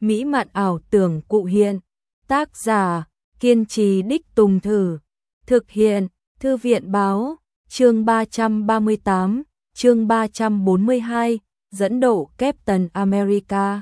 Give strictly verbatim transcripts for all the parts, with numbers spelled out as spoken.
mỹ mạn ảo tưởng cụ hiện. Tác giả, kiên trì đích tùng thử. Thực hiện, Thư viện báo, chương ba trăm ba mươi tám, chương ba trăm bốn mươi hai, dẫn độ Captain America.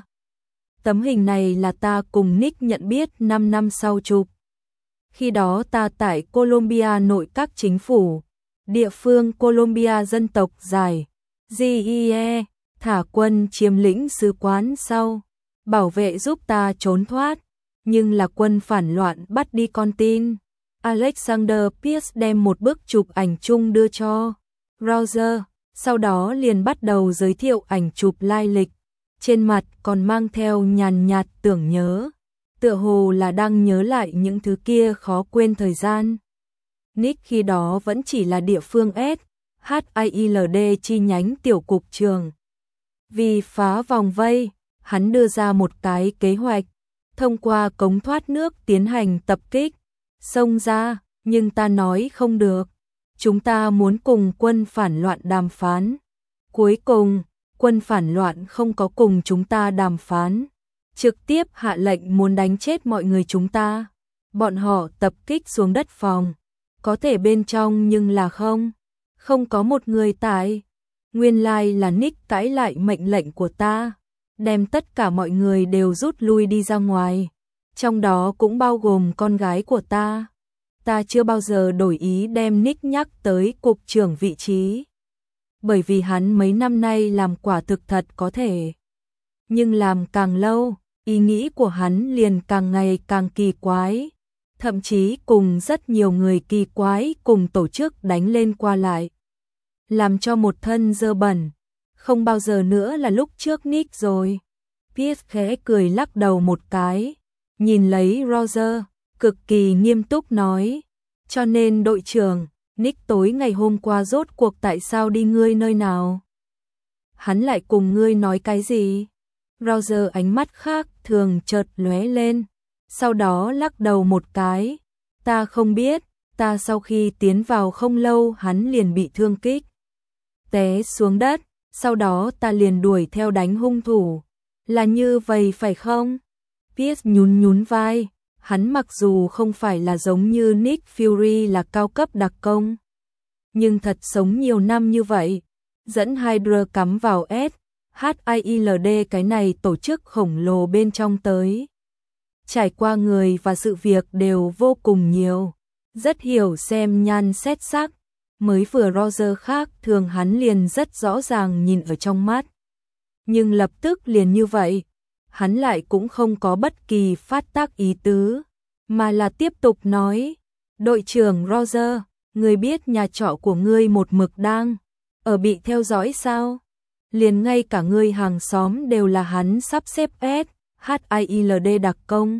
Tấm hình này là ta cùng Nick nhận biết năm năm sau chụp. Khi đó ta tại Colombia nội các chính phủ, địa phương Colombia dân tộc giải, giê i e, thả quân chiếm lĩnh sứ quán sau, bảo vệ giúp ta trốn thoát, nhưng là quân phản loạn bắt đi con tin. Alexander Pierce đem một bức chụp ảnh chung đưa cho Roger, sau đó liền bắt đầu giới thiệu ảnh chụp lai lịch, trên mặt còn mang theo nhàn nhạt tưởng nhớ, tựa hồ là đang nhớ lại những thứ kia khó quên thời gian. Nick khi đó vẫn chỉ là địa phương S H I L D chi nhánh tiểu cục trường. Vì phá vòng vây, hắn đưa ra một cái kế hoạch, thông qua cống thoát nước tiến hành tập kích, xông ra, nhưng ta nói không được. Chúng ta muốn cùng quân phản loạn đàm phán. Cuối cùng, quân phản loạn không có cùng chúng ta đàm phán, trực tiếp hạ lệnh muốn đánh chết mọi người chúng ta. Bọn họ tập kích xuống đất phòng, có thể bên trong nhưng là không, không có một người tại. Nguyên lai là Nick cãi lại mệnh lệnh của ta, đem tất cả mọi người đều rút lui đi ra ngoài, trong đó cũng bao gồm con gái của ta. Ta chưa bao giờ đổi ý đem Nick nhắc tới cục trưởng vị trí, bởi vì hắn mấy năm nay làm quả thực thật có thể. Nhưng làm càng lâu, ý nghĩ của hắn liền càng ngày càng kỳ quái, thậm chí cùng rất nhiều người kỳ quái cùng tổ chức đánh lên qua lại, làm cho một thân dơ bẩn. Không bao giờ nữa là lúc trước Nick rồi. Pierce khẽ cười lắc đầu một cái, nhìn lấy Roger, cực kỳ nghiêm túc nói, cho nên đội trưởng, Nick tối ngày hôm qua rốt cuộc tại sao đi ngươi nơi nào? Hắn lại cùng ngươi nói cái gì? Roger ánh mắt khác thường chợt lóe lên, sau đó lắc đầu một cái, ta không biết, ta sau khi tiến vào không lâu hắn liền bị thương kích, té xuống đất, sau đó ta liền đuổi theo đánh hung thủ, là như vậy phải không? Pierce nhún nhún vai, hắn mặc dù không phải là giống như Nick Fury là cao cấp đặc công, nhưng thật sống nhiều năm như vậy, dẫn Hydra cắm vào S H I L D cái này tổ chức khổng lồ bên trong tới. Trải qua người và sự việc đều vô cùng nhiều, rất hiểu xem nhan xét sắc, mới vừa Roger khác thường hắn liền rất rõ ràng nhìn ở trong mắt. Nhưng lập tức liền như vậy, hắn lại cũng không có bất kỳ phát tác ý tứ, mà là tiếp tục nói, đội trưởng Roger, ngươi biết nhà trọ của ngươi một mực đang ở bị theo dõi sao? Liền ngay cả ngươi hàng xóm đều là hắn sắp xếp S H I L D đặc công.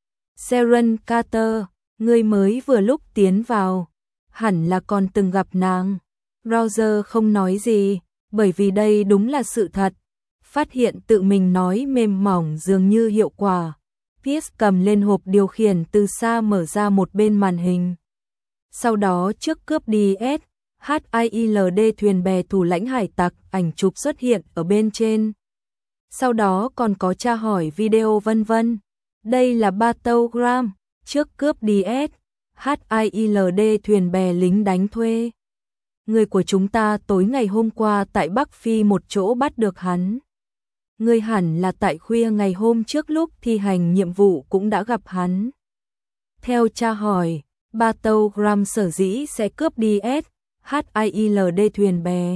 Sharon Carter, ngươi mới vừa lúc tiến vào, hẳn là còn từng gặp nàng. Roger không nói gì, bởi vì đây đúng là sự thật. Phát hiện tự mình nói mềm mỏng dường như hiệu quả. Pierce cầm lên hộp điều khiển từ xa mở ra một bên màn hình. Sau đó trước cướp đi S H I L D thuyền bè thủ lãnh hải tặc, ảnh chụp xuất hiện ở bên trên. Sau đó còn có tra hỏi video vân vân. Đây là Battleground, trước cướp đi S H I L D thuyền bè lính đánh thuê. Người của chúng ta tối ngày hôm qua tại Bắc Phi một chỗ bắt được hắn. Người hẳn là tại khuya ngày hôm trước lúc thi hành nhiệm vụ cũng đã gặp hắn. Theo tra hỏi, Battleground sở dĩ sẽ cướp đi S H I L D thuyền bè,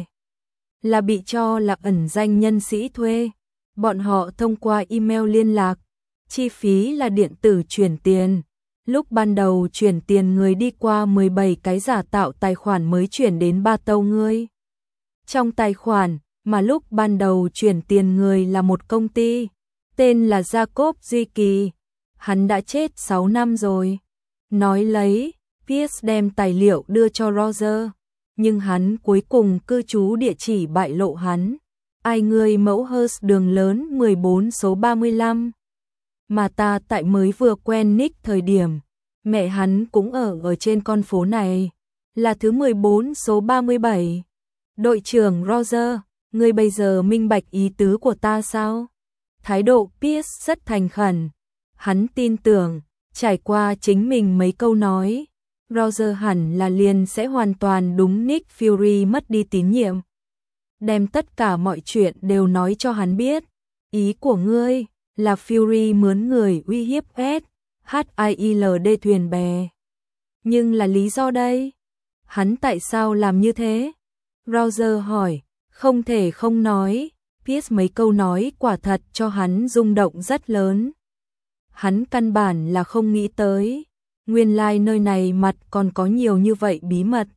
là bị cho là ẩn danh nhân sĩ thuê. Bọn họ thông qua email liên lạc, chi phí là điện tử chuyển tiền. Lúc ban đầu chuyển tiền người đi qua mười bảy cái giả tạo tài khoản mới chuyển đến ba tâu ngươi. Trong tài khoản, mà lúc ban đầu chuyển tiền người là một công ty, tên là Jacob Duy Kỳ. Hắn đã chết sáu năm rồi. Nói lấy, Pierce đem tài liệu đưa cho Roger, nhưng hắn cuối cùng cư trú địa chỉ bại lộ hắn. Ai người mẫu Hearst đường lớn mười bốn số ba mươi lăm. Mà ta tại mới vừa quen Nick thời điểm, mẹ hắn cũng ở ở trên con phố này, là thứ mười bốn số ba mươi bảy. Đội trưởng Roger, ngươi bây giờ minh bạch ý tứ của ta sao? Thái độ Pierce rất thành khẩn. Hắn tin tưởng, trải qua chính mình mấy câu nói, Roger hẳn là liền sẽ hoàn toàn đúng Nick Fury mất đi tín nhiệm. Đem tất cả mọi chuyện đều nói cho hắn biết. Ý của ngươi là Fury mướn người uy hiếp S H I L D thuyền bè. Nhưng là lý do đây? Hắn tại sao làm như thế? Roger hỏi, không thể không nói, Pierce mấy câu nói quả thật cho hắn rung động rất lớn. Hắn căn bản là không nghĩ tới, nguyên lai nơi này mặt còn có nhiều như vậy bí mật.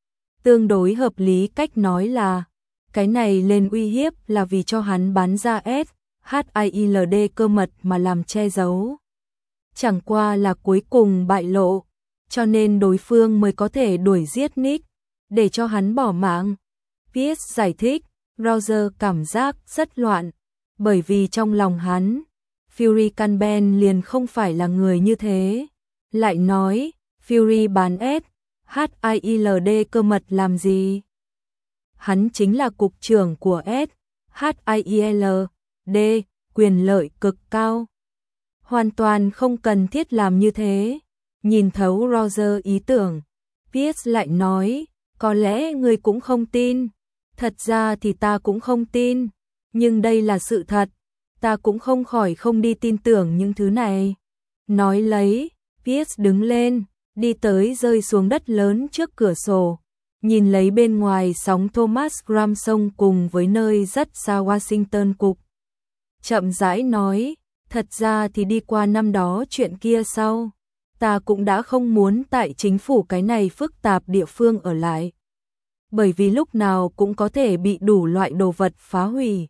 Tương đối hợp lý cách nói là, cái này lên uy hiếp là vì cho hắn bán ra S H I L D cơ mật mà làm che giấu. Chẳng qua là cuối cùng bại lộ, cho nên đối phương mới có thể đuổi giết Nick, để cho hắn bỏ mạng. Pierce giải thích, Roger cảm giác rất loạn, bởi vì trong lòng hắn, Fury căn bản liền không phải là người như thế. Lại nói, Fury bán S H I L D cơ mật làm gì? Hắn chính là cục trưởng của S H I L D, quyền lợi cực cao. Hoàn toàn không cần thiết làm như thế. Nhìn thấu Roger ý tưởng, Pierce lại nói, có lẽ ngươi cũng không tin. Thật ra thì ta cũng không tin, nhưng đây là sự thật, ta cũng không khỏi không đi tin tưởng những thứ này. Nói lấy, Pierce đứng lên, đi tới rơi xuống đất lớn trước cửa sổ, nhìn lấy bên ngoài sóng Thomas Graham sông cùng với nơi rất xa Washington cục. Chậm rãi nói, thật ra thì đi qua năm đó chuyện kia sau, ta cũng đã không muốn tại chính phủ cái này phức tạp địa phương ở lại. Bởi vì lúc nào cũng có thể bị đủ loại đồ vật phá hủy.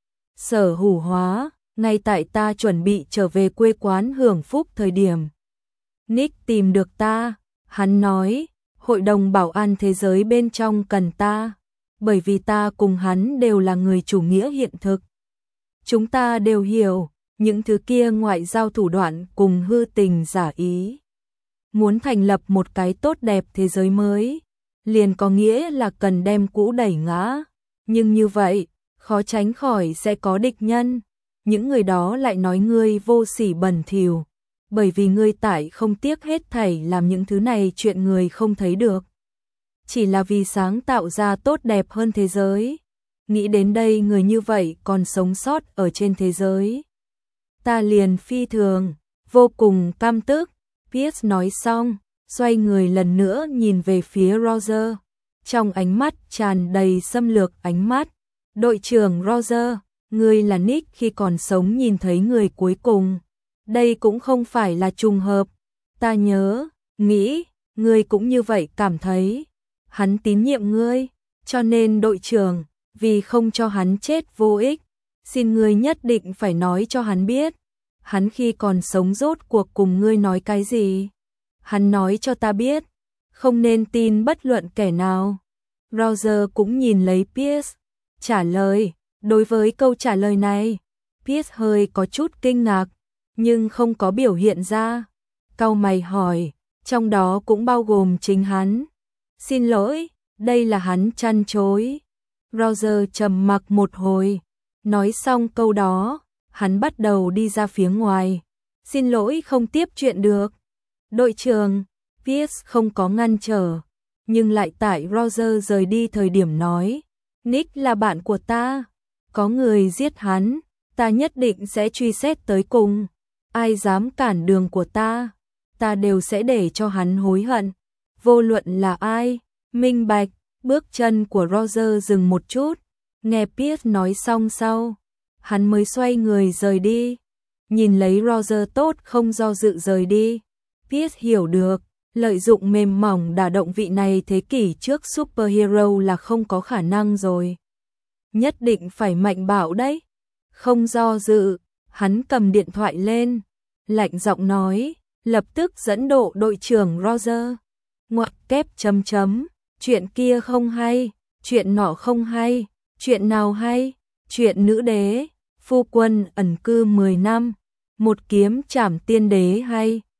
Sở hữu hóa, ngay tại ta chuẩn bị trở về quê quán hưởng phúc thời điểm. Nick tìm được ta, hắn nói, Hội đồng Bảo an Thế giới bên trong cần ta, bởi vì ta cùng hắn đều là người chủ nghĩa hiện thực. Chúng ta đều hiểu, những thứ kia ngoại giao thủ đoạn cùng hư tình giả ý. Muốn thành lập một cái tốt đẹp thế giới mới, liền có nghĩa là cần đem cũ đẩy ngã. Nhưng như vậy, khó tránh khỏi sẽ có địch nhân. Những người đó lại nói ngươi vô sỉ bẩn thỉu, bởi vì ngươi tại không tiếc hết thảy làm những thứ này chuyện người không thấy được. Chỉ là vì sáng tạo ra tốt đẹp hơn thế giới. Nghĩ đến đây người như vậy còn sống sót ở trên thế giới. Ta liền phi thường, vô cùng căm tức. Pierce nói xong, xoay người lần nữa nhìn về phía Roger. Trong ánh mắt tràn đầy xâm lược ánh mắt. Đội trưởng Roger, ngươi là Nick khi còn sống nhìn thấy người cuối cùng. Đây cũng không phải là trùng hợp. Ta nhớ, nghĩ, ngươi cũng như vậy cảm thấy. Hắn tín nhiệm ngươi, cho nên đội trưởng, vì không cho hắn chết vô ích, xin ngươi nhất định phải nói cho hắn biết. Hắn khi còn sống rốt cuộc cùng ngươi nói cái gì? Hắn nói cho ta biết, không nên tin bất luận kẻ nào. Roger cũng nhìn lấy Pierce, trả lời. Đối với câu trả lời này, Pierce hơi có chút kinh ngạc, nhưng không có biểu hiện ra. Cau mày hỏi, trong đó cũng bao gồm chính hắn. Xin lỗi, đây là hắn chăn chối. Roger trầm mặc một hồi, nói xong câu đó, hắn bắt đầu đi ra phía ngoài. Xin lỗi không tiếp chuyện được. Đội trưởng, Pierce không có ngăn trở, nhưng lại tại Roger rời đi thời điểm nói, Nick là bạn của ta, có người giết hắn, ta nhất định sẽ truy xét tới cùng. Ai dám cản đường của ta, ta đều sẽ để cho hắn hối hận. Vô luận là ai, minh bạch. Bước chân của Roger dừng một chút, nghe Pierce nói xong sau, hắn mới xoay người rời đi. Nhìn lấy Roger tốt không do dự rời đi, Pierce hiểu được, lợi dụng mềm mỏng đả động vị này thế kỷ trước superhero là không có khả năng rồi. Nhất định phải mạnh bạo đấy. Không do dự, hắn cầm điện thoại lên, lạnh giọng nói, lập tức dẫn độ đội trưởng Roger. Ngoặc kép chấm chấm. Chuyện kia không hay, chuyện nọ không hay, chuyện nào hay, chuyện nữ đế, phu quân ẩn cư mười năm, một kiếm trảm tiên đế hay.